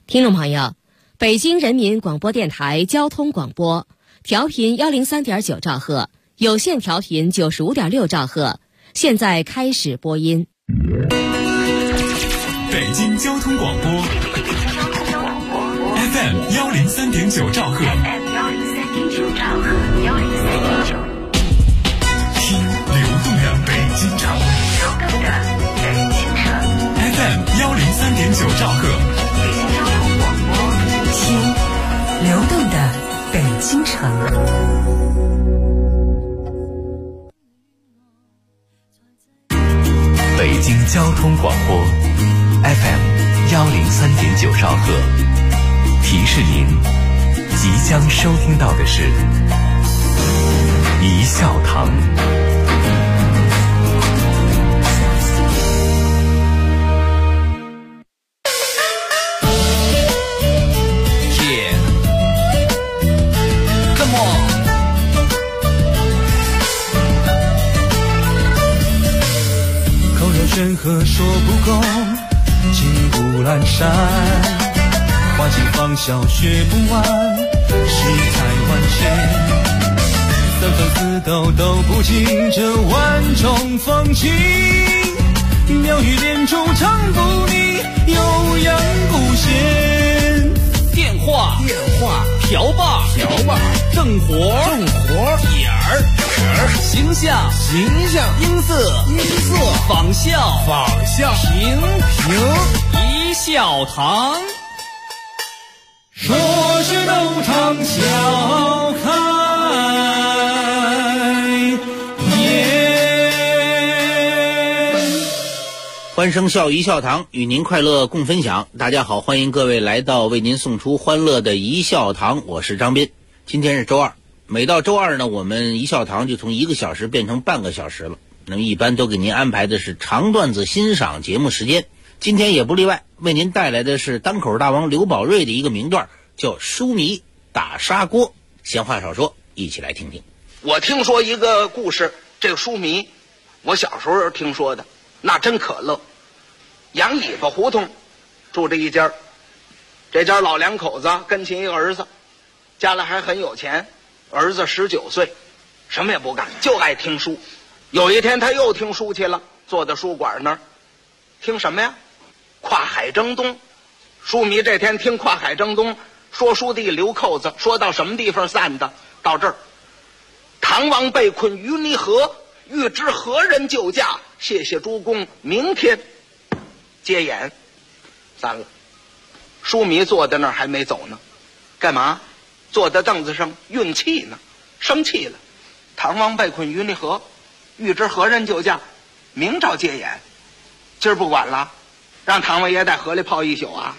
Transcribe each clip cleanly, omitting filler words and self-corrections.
听众朋友，北京人民广播电台交通广播，调频103.9兆赫，有线调频95.6兆赫，现在开始播音。 北京交通广播 FM 103.9兆赫，听流动的北京城，FM 103.9兆赫， 听流动的北京城。 北京交通广播 FM 103.9兆赫，提示您即将收听到的是一笑堂。 任何说不够，尽古阑珊，花尽芳笑学不完，世态万千，三分四斗都不尽这万种风情，妙语连珠唱不腻，悠扬不闲。 电话瓢把正活点儿形象音色仿效评一笑堂， 说是都唱笑开颜。 欢声笑一笑堂，与您快乐共分享。大家好，欢迎各位来到为您送出欢乐的一笑堂，我是张斌。今天是周二，每到周二呢，我们一笑堂就从1个小时变成半个小时了。那么一般都给您安排的是长段子欣赏节目时间，今天也不例外，为您带来的是单口大王刘宝瑞的一个名段，叫书迷打砂锅。闲话少说，一起来听听。 我听说一个故事，这个书迷我小时候听说的，那真可乐。杨尾巴胡同住着一家，这家老两口子跟亲一个儿子，家里还很有钱，儿子19岁，什么也不干，就爱听书。有一天他又听书去了，坐在书馆那儿听什么呀？跨海争东。书迷这天听跨海争东，说书的留扣子，说到什么地方散的？到这儿，唐王被困于泥河，欲知何人救驾，谢谢诸公，明天接演。散了。书迷坐在那儿还没走呢，干嘛？坐在凳子上运气呢，生气了。唐王被困于泥河，欲知何人救驾，明朝接演。今儿不管了，让唐王爷在河里泡一宿啊。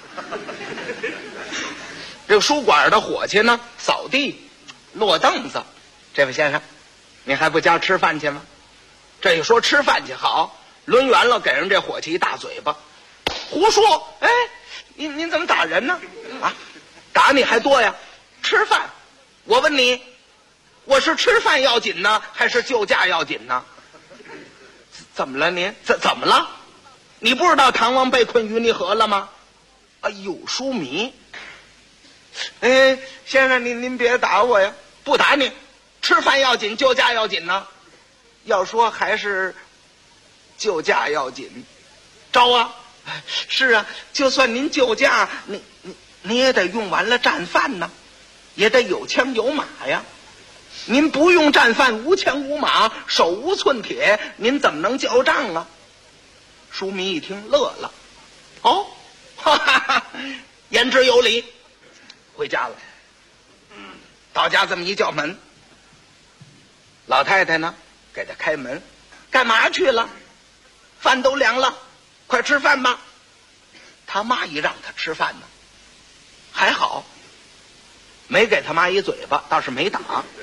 这个书馆的伙计呢，扫地落凳子。这位先生，你还不家吃饭去吗？这一说吃饭去，好，抡圆了给人这伙计一大嘴巴。胡说！哎，您怎么打人呢？啊，打你还多呀！吃饭，我问你，我是吃饭要紧呢，还是救驾要紧呢？怎么了您？怎么了？你不知道唐王被困于泥河了吗？哎呦，书迷！哎，先生您别打我呀！不打你，吃饭要紧，救驾要紧呢。要说还是救驾要紧，招啊！是啊，就算您救驾，你也得用完了战犯呢，也得有枪有马呀。您不用战犯，无枪无马，手无寸铁，您怎么能叫账啊？书迷一听乐了，哦，哈哈哈，言之有理。回家了，到家这么一叫门，老太太呢给他开门，干嘛去了？饭都凉了，快吃饭吧。他妈一让他吃饭呢，还好没给他妈一嘴巴，倒是没打，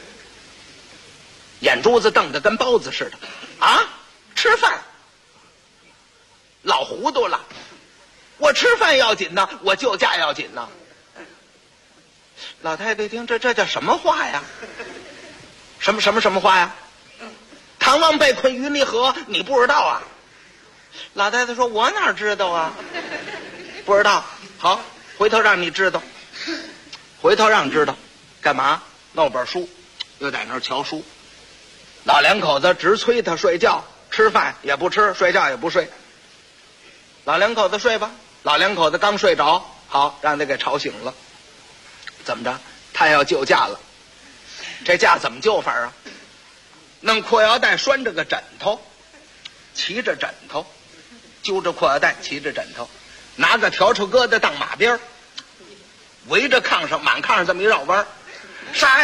眼珠子瞪得跟包子似的。啊，吃饭老糊涂了，我吃饭要紧呢，我救驾要紧呢。老太太听这叫什么话呀？什么话呀？唐王被困于泥河，你不知道啊？老太太说：“我哪知道啊？不知道。好， 回头让你知道，回头让知道，干嘛？弄本书，又在那儿瞧书。老两口子直催他睡觉，吃饭也不吃，睡觉也不睡。老两口子睡吧，老两口子刚睡着，好让他给吵醒了。怎么着？他要救驾了。这架怎么救法啊？弄裤腰带拴着个枕头，骑着枕头，揪着裤腰带骑着枕头，拿个笤帚疙瘩当马鞭，围着炕上满炕上这么一绕弯。啥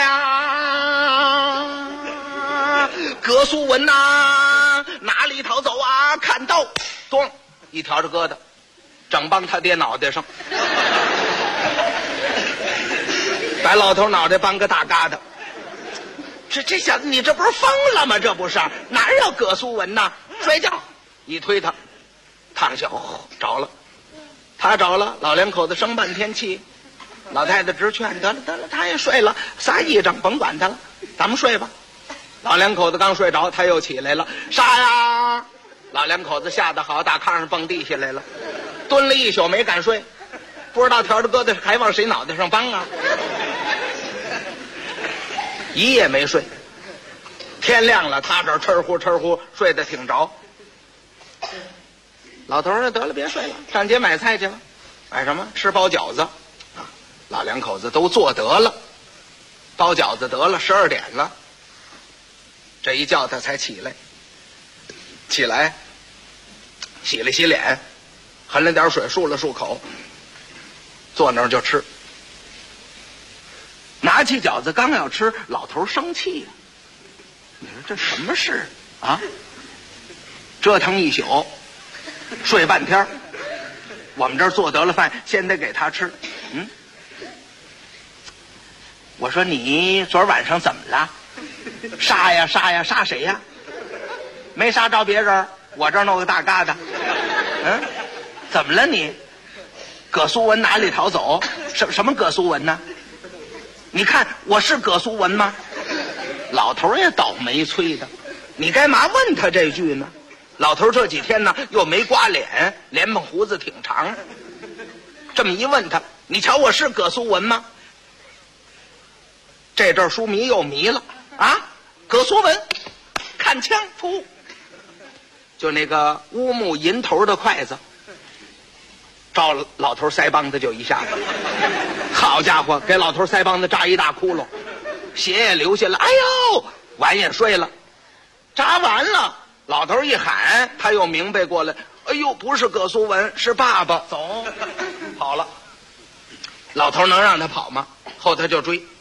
呀？葛苏文呐，哪里逃走啊？看到，咚，一笤帚疙瘩，整帮他爹脑袋上，把老头脑袋帮个大疙瘩。这小子，你这不是疯了吗？这不是哪有葛苏文呐？睡觉，一推他，躺下，着了。他着了，老两口子生半天气。老太太直劝，得了得了，他也睡了，撒一张，甭管他了，咱们睡吧。老两口子刚睡着，他又起来了，啥呀？老两口子吓得好，大炕上蹦地下来了，蹲了一宿没敢睡，不知道笤帚疙瘩还往谁脑袋上帮啊？一夜没睡，天亮了，他这吃呼吃呼睡得挺着。老头儿得了，别睡了，上街买菜去了。买什么？吃包饺子。老两口子都做得了，包饺子得了，12点了。这一觉他才起来，起来洗了洗脸，含了点水，漱了漱口，坐那儿就吃。拿起饺子刚要吃，老头生气了。你说这什么事啊？折腾一宿，睡半天，我们这儿做得了饭，先得给他吃。我说你昨儿晚上怎么了？杀呀杀呀，杀谁呀？没杀着别人，我这儿弄个大疙瘩。怎么了你？葛苏文哪里逃走？什么葛苏文呢？你看我是葛苏文吗？老头也倒霉催的，你干嘛问他这句呢？老头这几天呢又没刮脸，连蓬胡子挺长，这么一问他，你瞧我是葛苏文吗？这阵书迷又迷了啊！葛苏文看枪，噗，就那个乌木银头的筷子照了老头腮帮子就一下子，好家伙，给老头腮帮子扎一大窟窿，血也流下来。哎呦，晚也睡了，扎完了，老头一喊，他又明白过来，哎呦，不是葛苏文，是爸爸，走，跑了。老头能让他跑吗？后头就追。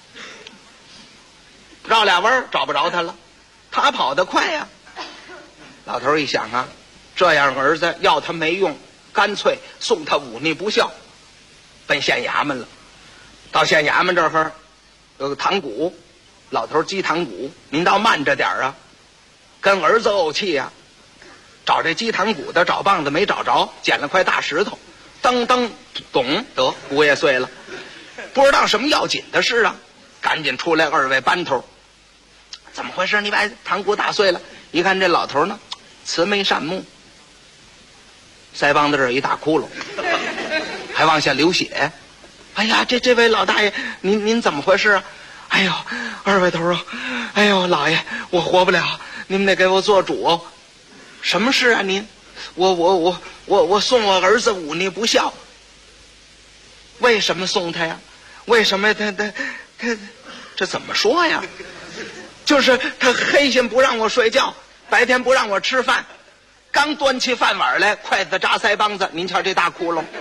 绕俩弯找不着他了，他跑得快呀。老头一想啊，这样儿子要他没用，干脆送他忤逆不孝，奔县衙门了。到县衙门这儿有个堂鼓，老头击堂鼓，您倒慢着点啊，跟儿子怄气呀。找这击堂鼓的，找棒子没找着，捡了块大石头，噔噔咚，得鼓也碎了。不知道什么要紧的事啊，赶紧出来2位班头。怎么回事？你把堂鼓打碎了。一看这老头呢，慈眉善目，腮帮子这儿一大窟窿，还往下流血。哎呀，这位老大爷，您怎么回事啊？哎呦，2位头啊，哎呦老爷，我活不了，你们得给我做主。什么事啊您？我送我儿子忤逆不孝。为什么送他呀？为什么他这怎么说呀？就是他黑心不让我睡觉，白天不让我吃饭，刚端起饭碗来，筷子扎腮帮子，您瞧这大窟窿，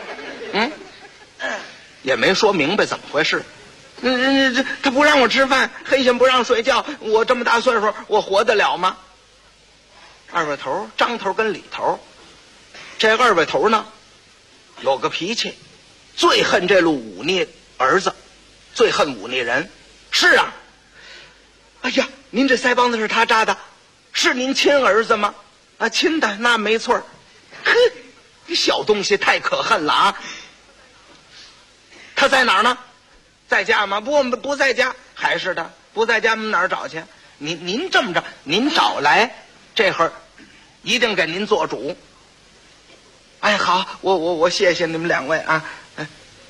也没说明白怎么回事。他不让我吃饭，黑心不让睡觉，我这么大岁数，我活得了吗？2位头，张头跟李头，这2位头呢，有个脾气，最恨这路忤逆儿子，最恨忤逆人。是啊，哎呀，您这腮帮子是他扎的，是您亲儿子吗？啊，亲的，那没错。呵，这小东西太可恨了啊！他在哪儿呢？在家吗？不在家，还是的，不在家，哪儿找去？您这么着，您找来，这会儿一定给您做主。哎，好，我谢谢你们2位啊。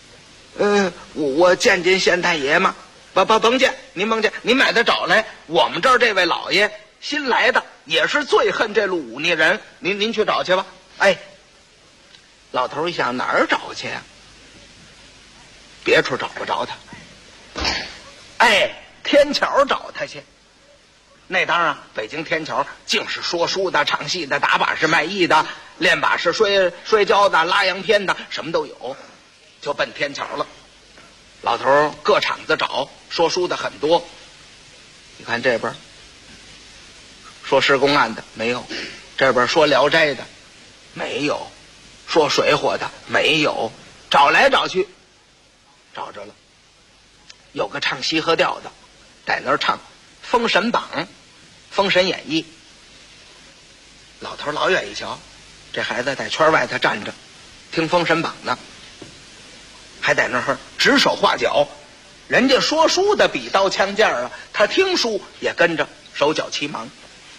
我见见县太爷嘛。甭见，您甭见，您把他找来。我们这儿这位老爷新来的，也是最恨这路忤逆人，您去找去吧。哎，老头一想，哪儿找去呀？别处找不着他。哎，天桥找他去。那当然，北京天桥净是说书的、唱戏的、打把式卖艺的、练把式摔跤的、拉洋片的，什么都有，就奔天桥了。老头各场子找，说书的很多。你看这边说施公案的没有，这边说聊斋的没有，说水浒的没有，找来找去找着了，有个唱西河调的在那儿唱《封神榜》《封神演义》。老头老远一瞧，这孩子在圈外头站着听《封神榜》呢，还在那儿指手画脚。人家说书的比刀枪剑啊，他听书也跟着手脚齐忙。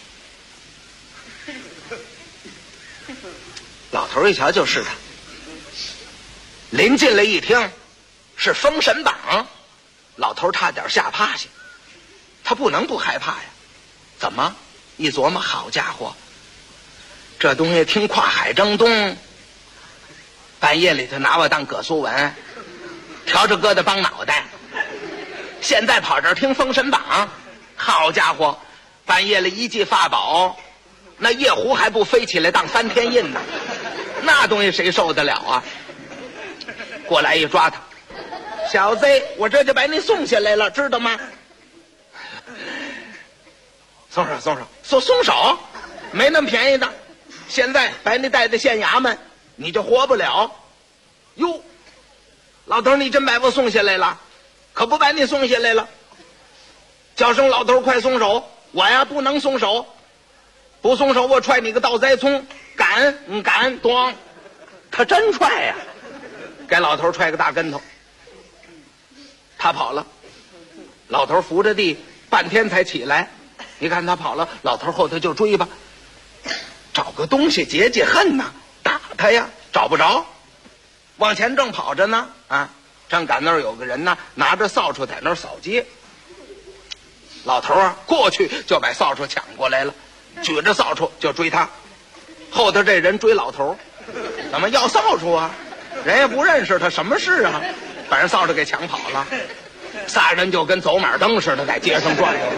老头一瞧就是他，临近了一听是《封神榜》，老头差点吓趴下。他不能不害怕呀，怎么一琢磨，好家伙，这东西听跨海征东，半夜里头拿我当葛苏文，调着疙瘩帮脑袋，现在跑这儿听《封神榜》，好家伙，半夜里一记法宝，那夜壶还不飞起来当翻天印呢，那东西谁受得了啊？过来一抓他，小子，我这就把你送下来了，知道吗？松手，没那么便宜的。现在把你带到县衙门，你就活不了。哟，老头，你真把我送下来了？可不把你送下来了。叫声老头，快松手！我呀不能松手，不松手我踹你个倒栽葱！敢，咣！他真踹呀，给老头踹个大跟头。他跑了，老头扶着地半天才起来。你看他跑了，老头后头就追吧，找个东西解解恨呐，打他呀，找不着，往前正跑着呢，正赶那儿有个人呢，拿着扫帚在那儿扫街。老头啊过去就把扫帚抢过来了，举着扫帚就追他。后头这人追老头，怎么要扫帚啊？人也不认识他，什么事啊？把人扫帚给抢跑了。仨人就跟走马灯似的在街上转悠。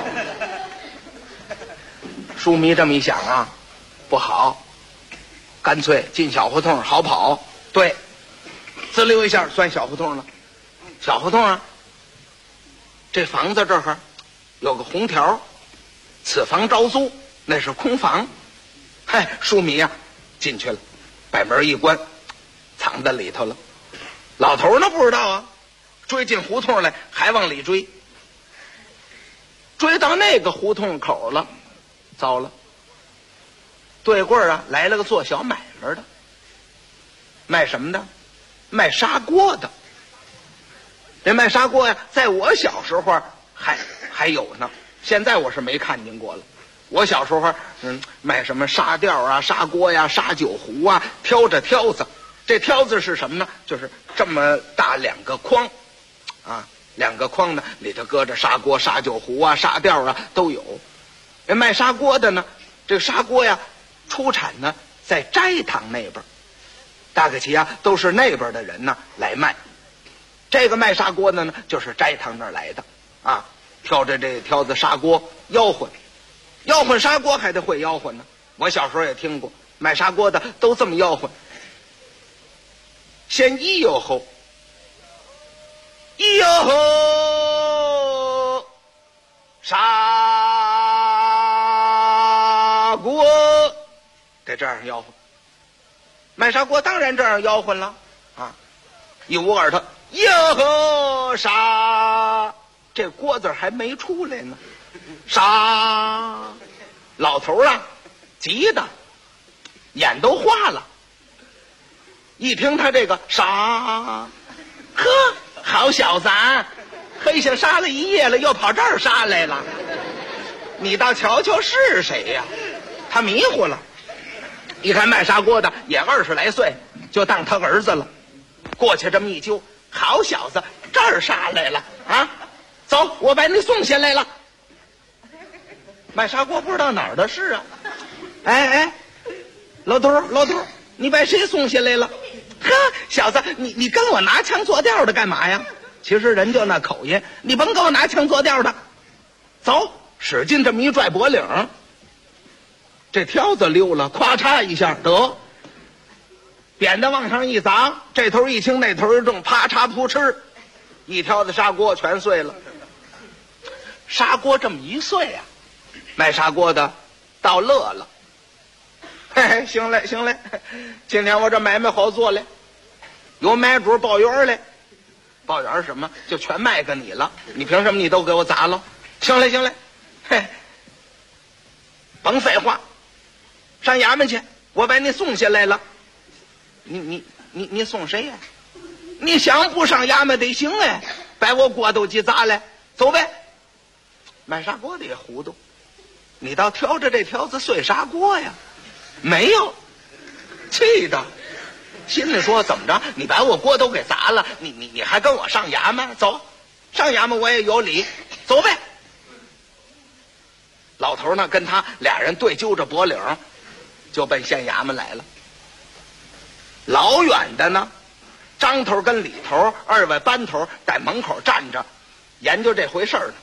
书迷这么一想啊，不好，干脆进小胡同好跑。对，滋溜一下算小胡同了。小胡同啊，这房子这儿有个红条，此房招租，那是空房。嗨，书迷啊进去了，把门一关，藏在里头了。老头呢不知道啊，追进胡同来还往里追，追到那个胡同口了，糟了，对过啊来了个做小买卖的，卖什么的？卖砂锅的。这卖砂锅呀，在我小时候还有呢，现在我是没看见过了。我小时候卖什么砂吊啊、砂锅呀、砂酒壶啊，挑着挑子。这挑子是什么呢？就是这么大两个筐啊，两个筐呢里头搁着砂锅、砂酒壶啊、砂吊啊都有。这卖砂锅的呢，这个砂锅呀出产呢在斋堂那边，大概其啊都是那边的人呢来卖。这个卖砂锅的呢就是斋堂那儿来的啊，挑着这挑子砂锅吆喝砂锅还得会吆喝呢。我小时候也听过卖砂锅的都这么吆喝，先一哟吼，一哟吼，砂锅，得这样吆喝。卖砂锅当然这样吆喝了啊，一捂耳朵，哟吼砂，这锅字还没出来呢，砂。老头啊急的眼都花了，一听他这个杀，呵，好小子啊，黑下杀了一夜了，又跑这儿杀来了，你倒瞧瞧是谁呀？他迷糊了，一看卖砂锅的也20来岁，就当他儿子了，过去这么一揪， 好小子，这儿杀来了啊！走，我把你送下来了。卖砂锅不知道哪儿的事啊！哎，老头儿，你把谁送下来了？呵，小子，你跟我拿腔作调的干嘛呀？其实人就那口音，你甭跟我拿腔作调的。走，使劲这么一拽脖领，这挑子溜了，咵嚓一下，得扁担往上一砸，这头一轻那头一重，啪嚓扑哧，一挑子砂锅全碎了。砂锅这么一碎啊，卖砂锅的倒乐了。嘿，行嘞，今天我这买卖好做嘞，有买主报员嘞。报员是什么？就全卖给你了，你凭什么你都给我砸了？行嘞，嘿，甭废话，上衙门去，我把你送下来了。你送谁呀？你想不上衙门得行哎，把我锅都给砸来，走呗。卖砂锅的也糊涂，你倒挑着这条子碎砂锅呀？没有，气的，心里说怎么着？你把我锅都给砸了，你还跟我上衙门？走，上衙门我也有理，走呗。老头呢，跟他俩人对揪着脖领，就奔县衙门来了。老远的呢，张头跟李头二位班头在门口站着，研究这回事呢。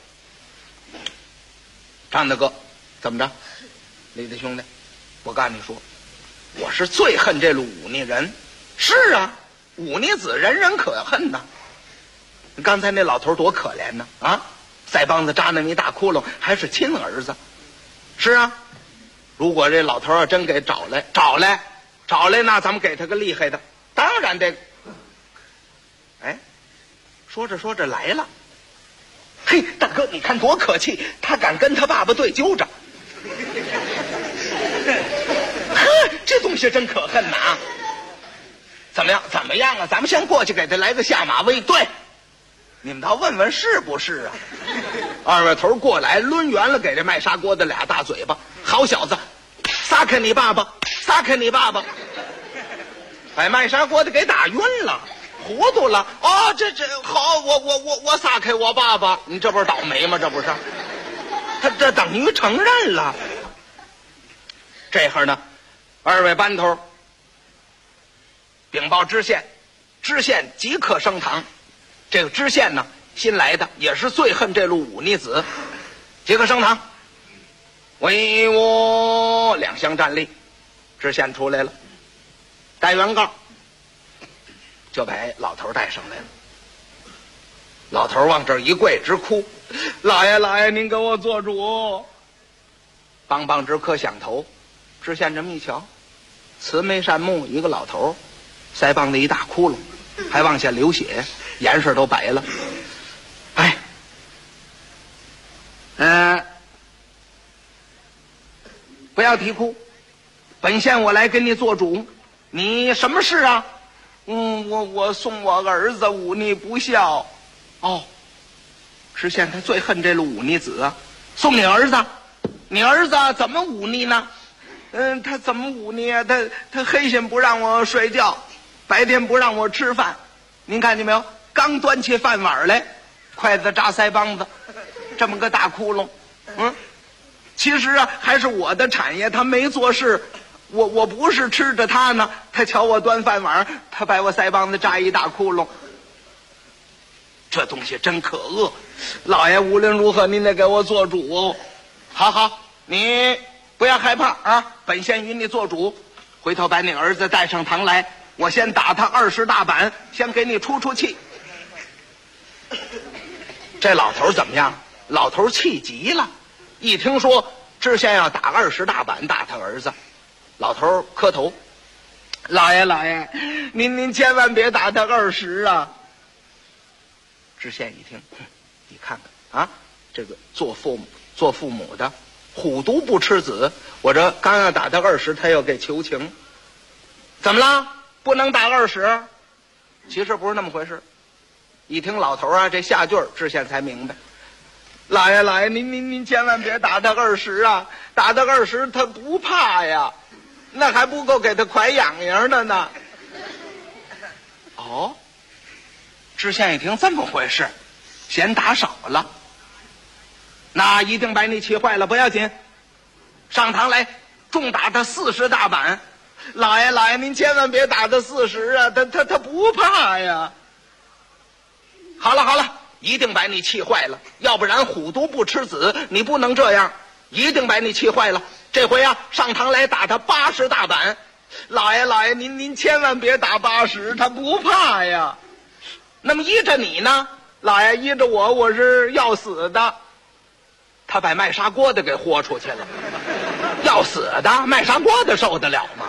张大哥，怎么着？李大兄弟，我告诉你说，我是最恨这路忤逆人。是啊，忤逆子人人可恨呐。刚才那老头多可怜呢啊！腮帮子扎那么一大窟窿，还是亲儿子。是啊，如果这老头要真给找来，那咱们给他个厉害的。当然这个，哎，说着来了。嘿，大哥，你看多可气，他敢跟他爸爸对揪着。呵，这东西真可恨呐！怎么样啊？咱们先过去给他来个下马威。对，你们倒问问是不是啊？二位头过来抡圆了，给这卖砂锅的俩大嘴巴。好小子，撒开你爸爸，撒开你爸爸！把卖砂锅的给打晕了，糊涂了。哦，这好，我撒开我爸爸，你这不是倒霉吗？这不是，他这等于承认了。这会儿呢，二位班头禀报知县，知县即刻升堂。这个知县呢，新来的，也是最恨这路忤逆子，即刻升堂。为我两相站立。知县出来了，带原告，就把老头带上来了。老头往这儿一跪，直哭：“老爷，您给我做主！”梆梆直磕响头。知县这么一瞧，慈眉善目一个老头，腮帮子一大窟窿，还往下流血，颜色都白了。不要啼哭，本县我来跟你做主。你什么事啊？我送我儿子忤逆不孝。哦，知县他最恨这路忤逆子啊。送你儿子？你儿子怎么忤逆呢？他怎么忤逆啊？他黑心不让我睡觉，白天不让我吃饭。您看见没有？刚端起饭碗来，筷子扎腮帮子，这么个大窟窿。其实啊，还是我的产业，他没做事，我不是吃着他呢。他瞧我端饭碗，他把我腮帮子扎一大窟窿。这东西真可恶，老爷无论如何您得给我做主。好，你不要害怕啊，本县与你做主。回头把你儿子带上堂来，我先打他20大板，先给你出气。这老头怎么样？老头气急了，一听说知县要打20大板打他儿子，老头磕头：“老爷，您千万别打他20啊！”知县一听，你看看啊，这个做父母的虎毒不吃子，我这刚要打他20，他又给求情，怎么了？不能打20？其实不是那么回事。一听老头啊这下句，知县才明白。老爷，您千万别打他20啊！打他20，他不怕呀，那还不够给他快痒痒的呢。哦， 知县一听这么回事，嫌打少了，那一定把你气坏了，不要紧，上堂来重打他40大板。老爷您千万别打他40啊，他不怕呀。好了，一定把你气坏了，要不然虎毒不吃子，你不能这样，一定把你气坏了。这回啊，上堂来打他80大板。老爷您千万别打80，他不怕呀。那么依着你呢？老爷依着我是要死的。他把卖砂锅的给豁出去了，要死的卖砂锅的受得了吗？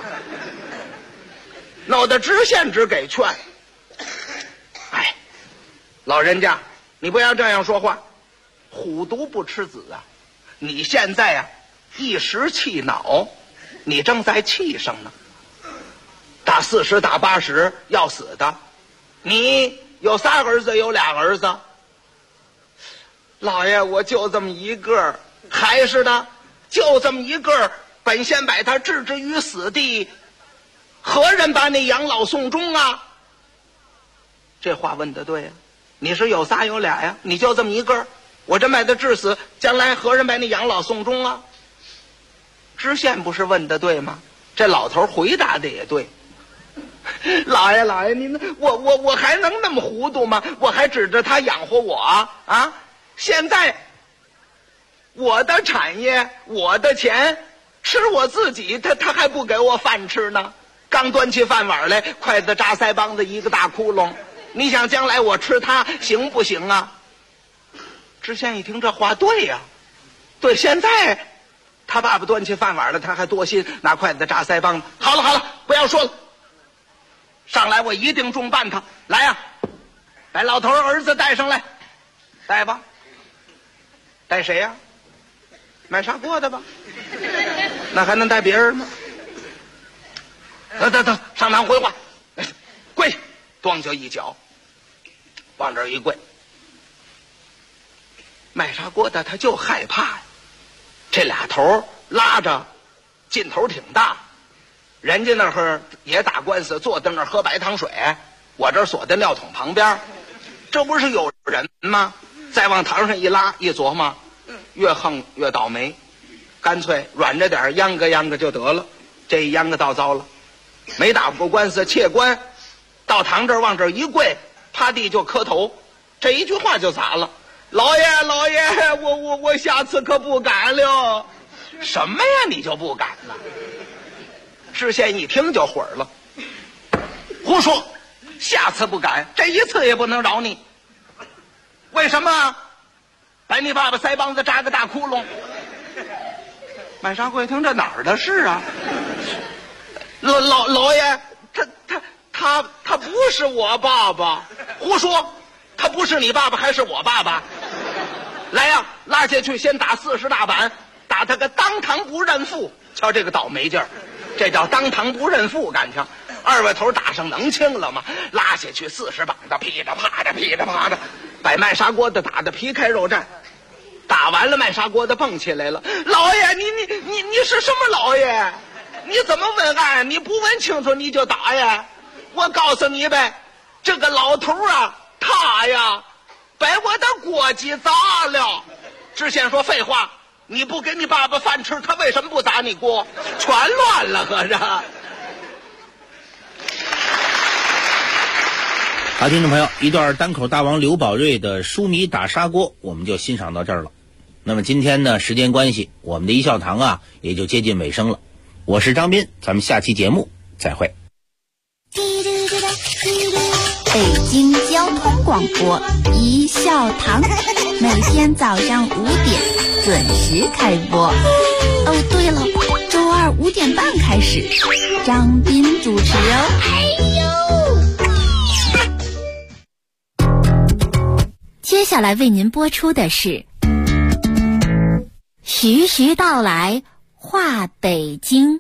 弄得知县只给劝。哎，老人家，你不要这样说话，虎毒不吃子啊！你现在啊一时气恼，你正在气上呢。打40打80要死的，你有3儿子有2儿子。老爷，我就这么一个，还是的，就这么一个，本先把他置之于死地，何人把你养老送终啊？这话问得对呀，你是有3有2呀，你就这么一个，我真把他治死，将来何人把你养老送终啊？知县不是问得对吗？这老头回答的也对。老爷，您我还能那么糊涂吗？我还指着他养活我啊？现在我的产业，我的钱，吃我自己，他还不给我饭吃呢。刚端起饭碗来，筷子扎腮帮子一个大窟窿。你想将来我吃它行不行啊？知县一听这话对呀，对，现在他爸爸端起饭碗了，他还多心，拿筷子扎腮帮子。好了，不要说了，上来我一定重办他。来呀，把老头儿子带上来，带吧。带谁呀？卖砂锅的吧？那还能带别人吗？等，上堂回话，跪下，咣就一脚，往这儿一跪。卖砂锅的他就害怕呀，这俩头拉着，劲头挺大。人家那儿也打官司，坐在那儿喝白糖水，我这儿锁在尿桶旁边，这不是有人吗？再往堂上一拉，一琢磨，越横越倒霉，干脆软着点秧歌就得了。这一秧歌倒糟了，没打过官司，窃官到堂这儿往这儿一跪，趴地就磕头，这一句话就砸了。老爷，我下次可不敢了。什么呀，你就不敢了？知县一听就火了，胡说，下次不敢，这一次也不能饶你。为什么？把你爸爸腮帮子扎个大窟窿。满沙会听这哪儿的事啊？老爷，他不是我爸爸。胡说，他不是你爸爸还是我爸爸？来呀，拉下去，先打40大板，打他个当堂不认父。瞧这个倒霉劲儿，这叫当堂不认父，感情二位头打上能轻了吗？拉下去40膀子，噼里啪的，把卖砂锅的打得皮开肉绽。打完了，卖砂锅的蹦起来了。老爷，你是什么老爷？你怎么问案？你不问清楚你就打呀？我告诉你呗，这个老头啊，他呀把我的锅鸡砸了。知县说废话，你不给你爸爸饭吃，他为什么不砸你锅？全乱了，合着。 好，听众朋友，一段单口大王刘宝瑞的书迷打砂锅我们就欣赏到这儿了。那么今天呢，时间关系，我们的一笑堂啊也就接近尾声了。我是张斌，咱们下期节目再会。 北京交通广播一笑堂，每天早上5点准时开播。哦，对了，周二5点半开始，张斌主持哦。接下来为您播出的是徐徐道来话北京。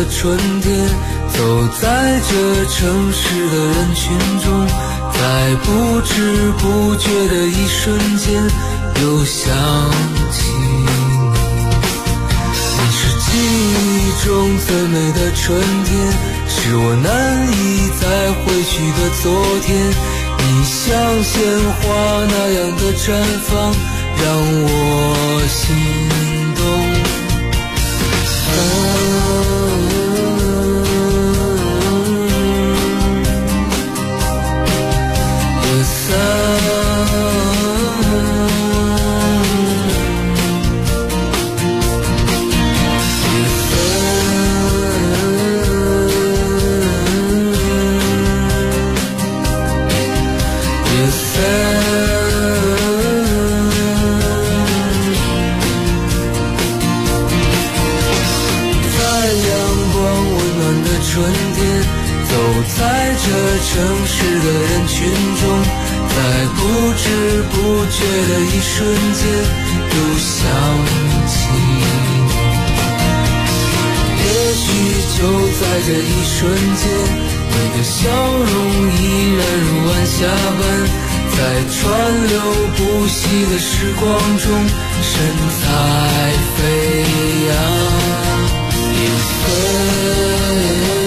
春天，走在这城市的人群中，在不知不觉的一瞬间又想起你是记忆中最美的春天，是我难以再回去的昨天，你像鲜花那样的绽放让我心动。城市的人群中，在不知不觉的一瞬间又想起你，也许就在这一瞬间，你的笑容依然如晚霞般，在川流不息的时光中神采飞扬，也飞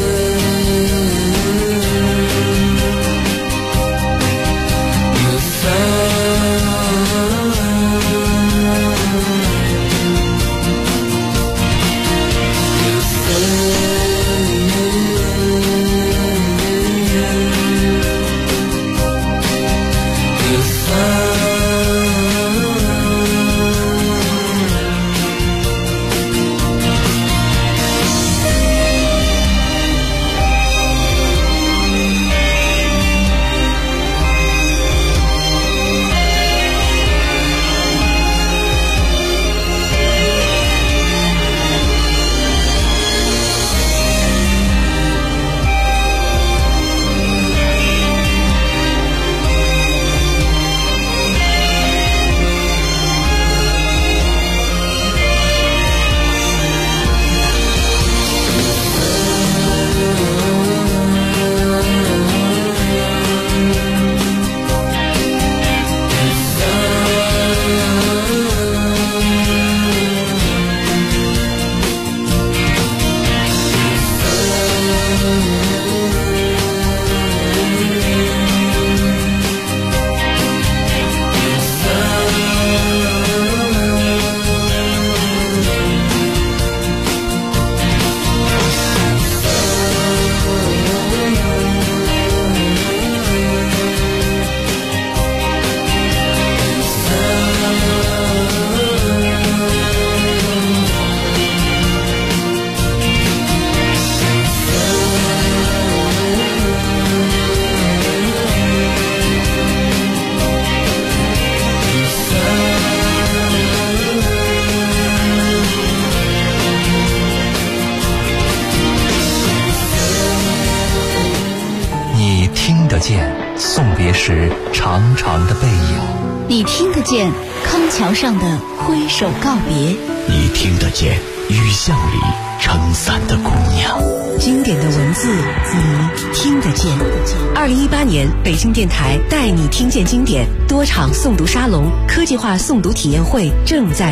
送别时长长的背影， 你听得见康桥上的挥手告别， 你听得见雨巷里撑伞的姑娘。 经典的文字你听得见。 2018年北京电台带你听见经典多场诵读沙龙科技化诵读体验会正在